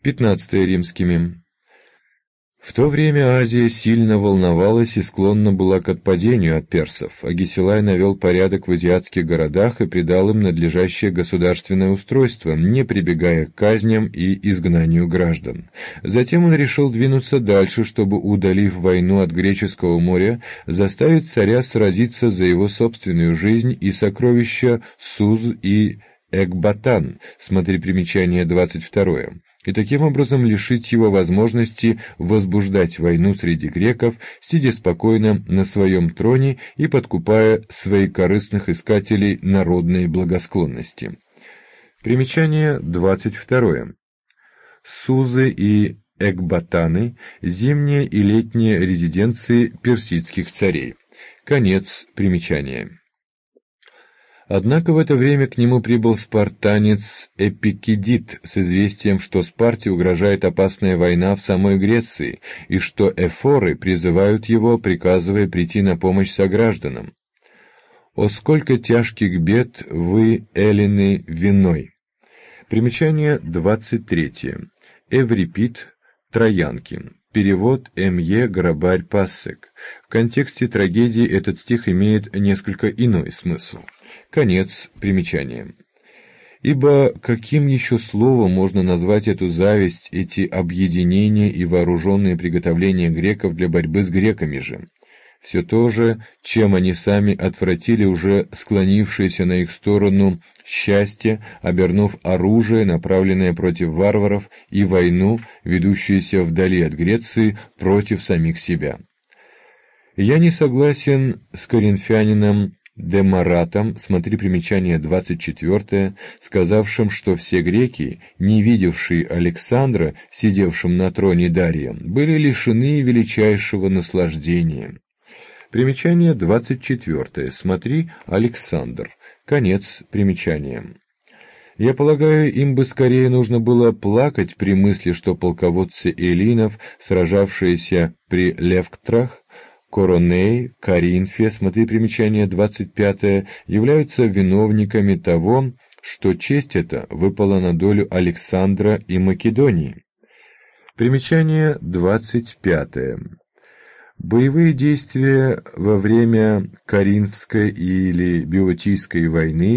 15 римскими. В то время Азия сильно волновалась и склонна была к отпадению от персов. Агисилай навел порядок в азиатских городах и придал им надлежащее государственное устройство, не прибегая к казням и изгнанию граждан. Затем он решил двинуться дальше, чтобы, удалив войну от Греческого моря, заставить царя сразиться за его собственную жизнь и сокровища Суз и Экбатан, смотри примечание 22, и таким образом лишить его возможности возбуждать войну среди греков, сидя спокойно на своем троне и подкупая своекорыстных искателей народной благосклонности. Примечание 22. Сузы и Экбатаны – зимние и летние резиденции персидских царей. Конец примечания. Однако в это время к нему прибыл спартанец Эпикидит с известием, что Спарте угрожает опасная война в самой Греции, и что эфоры призывают его, приказывая прийти на помощь согражданам. «О сколько тяжких бед вы, эллины, виной!» Примечание 23. Эврипид, Троянки. Перевод М.Е. Грабарь-Пассек. В контексте трагедии этот стих имеет несколько иной смысл. Конец примечания. Ибо каким еще словом можно назвать эту зависть, эти объединения и вооруженные приготовления греков для борьбы с греками же? Все то же, чем они сами отвратили уже склонившееся на их сторону счастье, обернув оружие, направленное против варваров, и войну, ведущуюся вдали от Греции, против самих себя. Я не согласен с коринфянином Демаратом, смотри примечание 24, сказавшим, что все греки, не видевшие Александра, сидевшим на троне Дария, были лишены величайшего наслаждения. Примечание 24. Смотри, Александр. Конец примечания. Я полагаю, им бы скорее нужно было плакать при мысли, что полководцы эллинов, сражавшиеся при Левктрах, Короней, Коринфе, смотри примечание 25, являются виновниками того, что честь эта выпала на долю Александра и Македонии. Примечание 25. Боевые действия во время Коринфской или Беотийской войны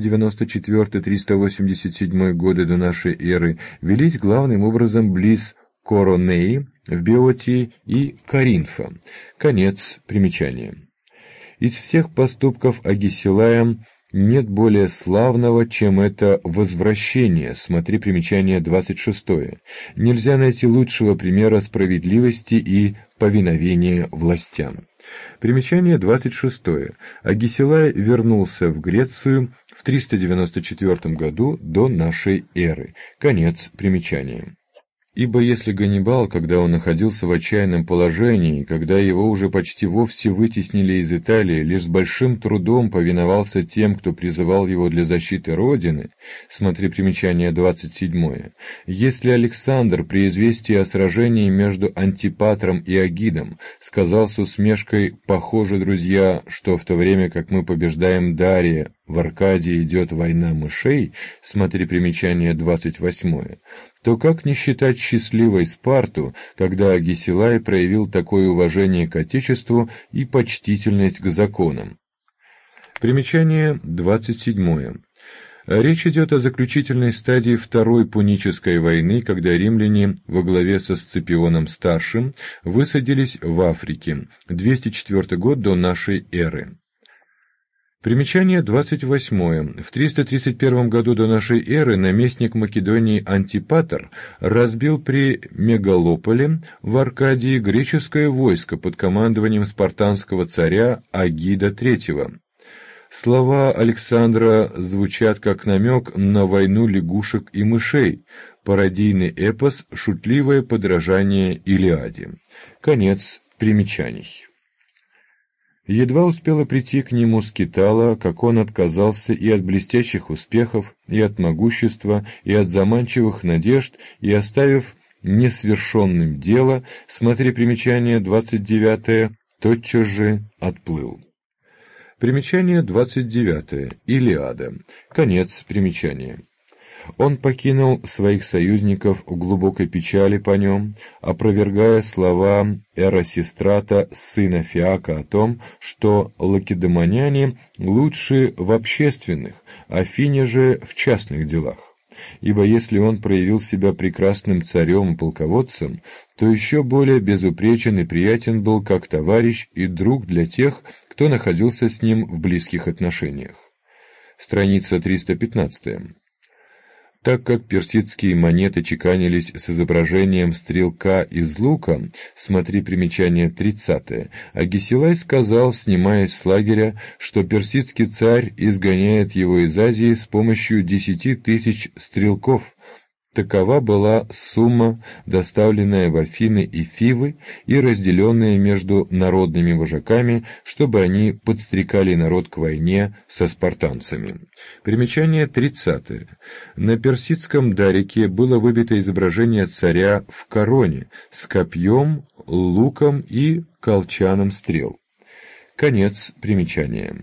394-387 годы до нашей эры велись главным образом близ Коронеи в Беотии и Коринфа. Конец примечания. Из всех поступков Агисилая нет более славного, чем это возвращение, смотри примечание 26. Нельзя найти лучшего примера справедливости и повиновения властям. Примечание 26. Агисилай вернулся в Грецию в 394 году до нашей эры. Конец примечания. Ибо если Ганнибал, когда он находился в отчаянном положении, когда его уже почти вовсе вытеснили из Италии, лишь с большим трудом повиновался тем, кто призывал его для защиты Родины, смотри примечание 27, если Александр при известии о сражении между Антипатром и Агидом сказал с усмешкой: «Похоже, друзья, что в то время, как мы побеждаем Дария, в Аркадии идет война мышей», смотри примечание 28, то как не считать счастливой Спарту, когда Агисилай проявил такое уважение к Отечеству и почтительность к законам? Примечание 27. Речь идет о заключительной стадии Второй Пунической войны, когда римляне во главе со Сципионом-старшим высадились в Африке, 204 год до нашей эры. Примечание 28. В 331 году до нашей эры наместник Македонии Антипатр разбил при Мегалополе в Аркадии греческое войско под командованием спартанского царя Агида III. Слова Александра звучат как намек на войну лягушек и мышей, пародийный эпос, шутливое подражание Илиаде. Конец примечаний. Едва успела прийти к нему скитала, как он отказался и от блестящих успехов, и от могущества, и от заманчивых надежд, и, оставив несвершенным дело, смотри примечание 29, тотчас же отплыл. Примечание 29. Илиада. Конец примечания. Он покинул своих союзников в глубокой печали по нем, опровергая слова Эрасистрата, сына Фиака, о том, что лакедемоняне лучше в общественных, Афине же в частных делах. Ибо если он проявил себя прекрасным царем и полководцем, то еще более безупречен и приятен был как товарищ и друг для тех, кто находился с ним в близких отношениях. Страница 315. Так как персидские монеты чеканились с изображением стрелка из лука, смотри примечание 30, Агесилай сказал, снимаясь с лагеря, что персидский царь изгоняет его из Азии с помощью 10 тысяч стрелков. Такова была сумма, доставленная в Афины и Фивы и разделенная между народными вожаками, чтобы они подстрекали народ к войне со спартанцами. Примечание 30. На персидском дарике было выбито изображение царя в короне с копьем, луком и колчаном стрел. Конец примечания.